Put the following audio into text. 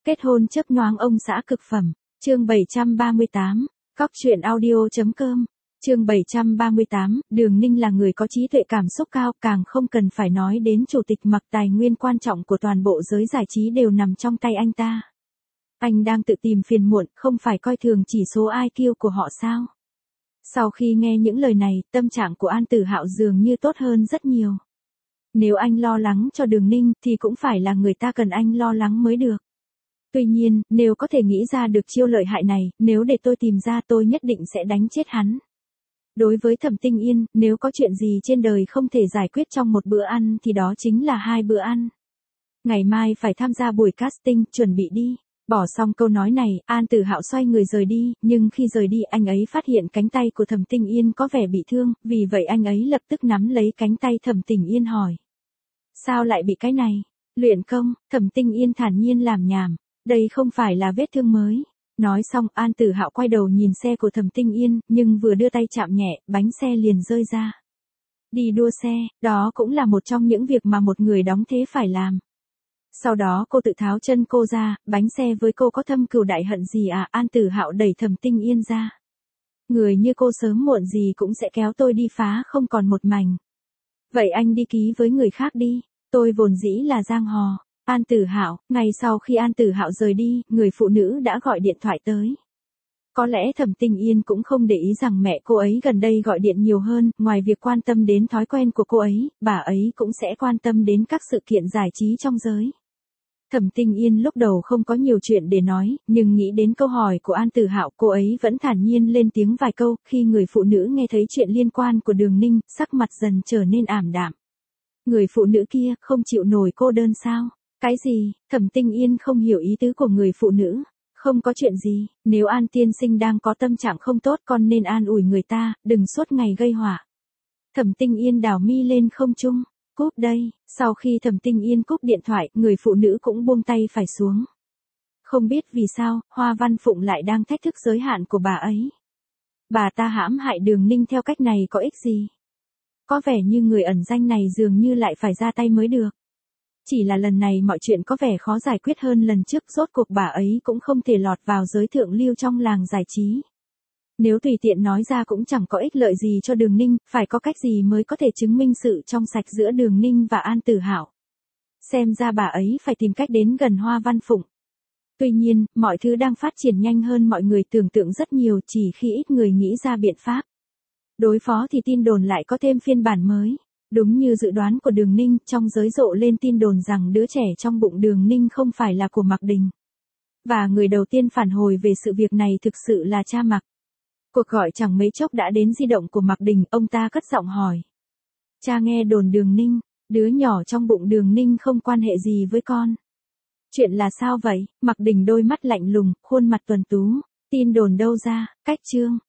Kết hôn chớp nhoáng ông xã cực phẩm. Chương 738, Cóc truyện audio.com. Chương 738, Đường Ninh là người có trí tuệ cảm xúc cao, càng không cần phải nói đến chủ tịch mặc tài nguyên quan trọng của toàn bộ giới giải trí đều nằm trong tay anh ta. Anh đang tự tìm phiền muộn, không phải coi thường chỉ số IQ của họ sao? Sau khi nghe những lời này, tâm trạng của An Tử Hạo dường như tốt hơn rất nhiều. Nếu anh lo lắng cho Đường Ninh thì cũng phải là người ta cần anh lo lắng mới được. Tuy nhiên, nếu có thể nghĩ ra được chiêu lợi hại này, nếu để tôi tìm ra tôi nhất định sẽ đánh chết hắn. Đối với Thẩm Tinh Yên, nếu có chuyện gì trên đời không thể giải quyết trong một bữa ăn thì đó chính là 2 bữa ăn. Ngày mai phải tham gia buổi casting, chuẩn bị đi. Bỏ xong câu nói này, An Tử Hạo xoay người rời đi, nhưng khi rời đi anh ấy phát hiện cánh tay của Thẩm Tinh Yên có vẻ bị thương, vì vậy anh ấy lập tức nắm lấy cánh tay Thẩm Tinh Yên hỏi. Sao lại bị cái này? Luyện công, Thẩm Tinh Yên thản nhiên làm nhảm. Đây không phải là vết thương mới. Nói xong An Tử Hạo quay đầu nhìn xe của Thẩm Tinh Yên, nhưng vừa đưa tay chạm nhẹ, bánh xe liền rơi ra. Đi đua xe, đó cũng là một trong những việc mà một người đóng thế phải làm. Sau đó cô tự tháo chân cô ra, bánh xe với cô có thâm cừu đại hận gì à? An Tử Hạo đẩy Thẩm Tinh Yên ra. Người như cô sớm muộn gì cũng sẽ kéo tôi đi phá không còn một mảnh. Vậy anh đi ký với người khác đi, tôi vốn dĩ là giang hồ. An Tử Hạo, ngày sau khi An Tử Hạo rời đi, người phụ nữ đã gọi điện thoại tới. Có lẽ Thẩm Tinh Yên cũng không để ý rằng mẹ cô ấy gần đây gọi điện nhiều hơn, ngoài việc quan tâm đến thói quen của cô ấy, bà ấy cũng sẽ quan tâm đến các sự kiện giải trí trong giới. Thẩm Tinh Yên lúc đầu không có nhiều chuyện để nói, nhưng nghĩ đến câu hỏi của An Tử Hạo, cô ấy vẫn thản nhiên lên tiếng vài câu. Khi người phụ nữ nghe thấy chuyện liên quan của Đường Ninh, sắc mặt dần trở nên ảm đạm. Người phụ nữ kia không chịu nổi cô đơn sao? Cái gì? Thẩm Tinh Yên không hiểu ý tứ của người phụ nữ. Không có chuyện gì, nếu An tiên sinh đang có tâm trạng không tốt con nên an ủi người ta, đừng suốt ngày gây họa. Thẩm Tinh Yên đảo mi lên không trung. Cúp đây. Sau khi Thẩm Tinh Yên cúp điện thoại, người phụ nữ cũng buông tay phải xuống. Không biết vì sao, Hoa Văn Phụng lại đang thách thức giới hạn của bà ấy. Bà ta hãm hại Đường Ninh theo cách này có ích gì? Có vẻ như người ẩn danh này dường như lại phải ra tay mới được. Chỉ là lần này mọi chuyện có vẻ khó giải quyết hơn lần trước, rốt cuộc bà ấy cũng không thể lọt vào giới thượng lưu trong làng giải trí. Nếu tùy tiện nói ra cũng chẳng có ích lợi gì cho Đường Ninh, phải có cách gì mới có thể chứng minh sự trong sạch giữa Đường Ninh và An Tử Hạo. Xem ra bà ấy phải tìm cách đến gần Hoa Văn Phụng. Tuy nhiên, mọi thứ đang phát triển nhanh hơn mọi người tưởng tượng rất nhiều, chỉ khi ít người nghĩ ra biện pháp đối phó thì tin đồn lại có thêm phiên bản mới. Đúng như dự đoán của Đường Ninh, trong giới rộ lên tin đồn rằng đứa trẻ trong bụng Đường Ninh không phải là của Mạc Đình. Và người đầu tiên phản hồi về sự việc này thực sự là cha Mạc. Cuộc gọi chẳng mấy chốc đã đến di động của Mạc Đình, ông ta cất giọng hỏi. Cha nghe đồn Đường Ninh, đứa nhỏ trong bụng Đường Ninh không quan hệ gì với con. Chuyện là sao vậy? Mạc Đình đôi mắt lạnh lùng, khuôn mặt tuấn tú. Tin đồn đâu ra? Cách chương.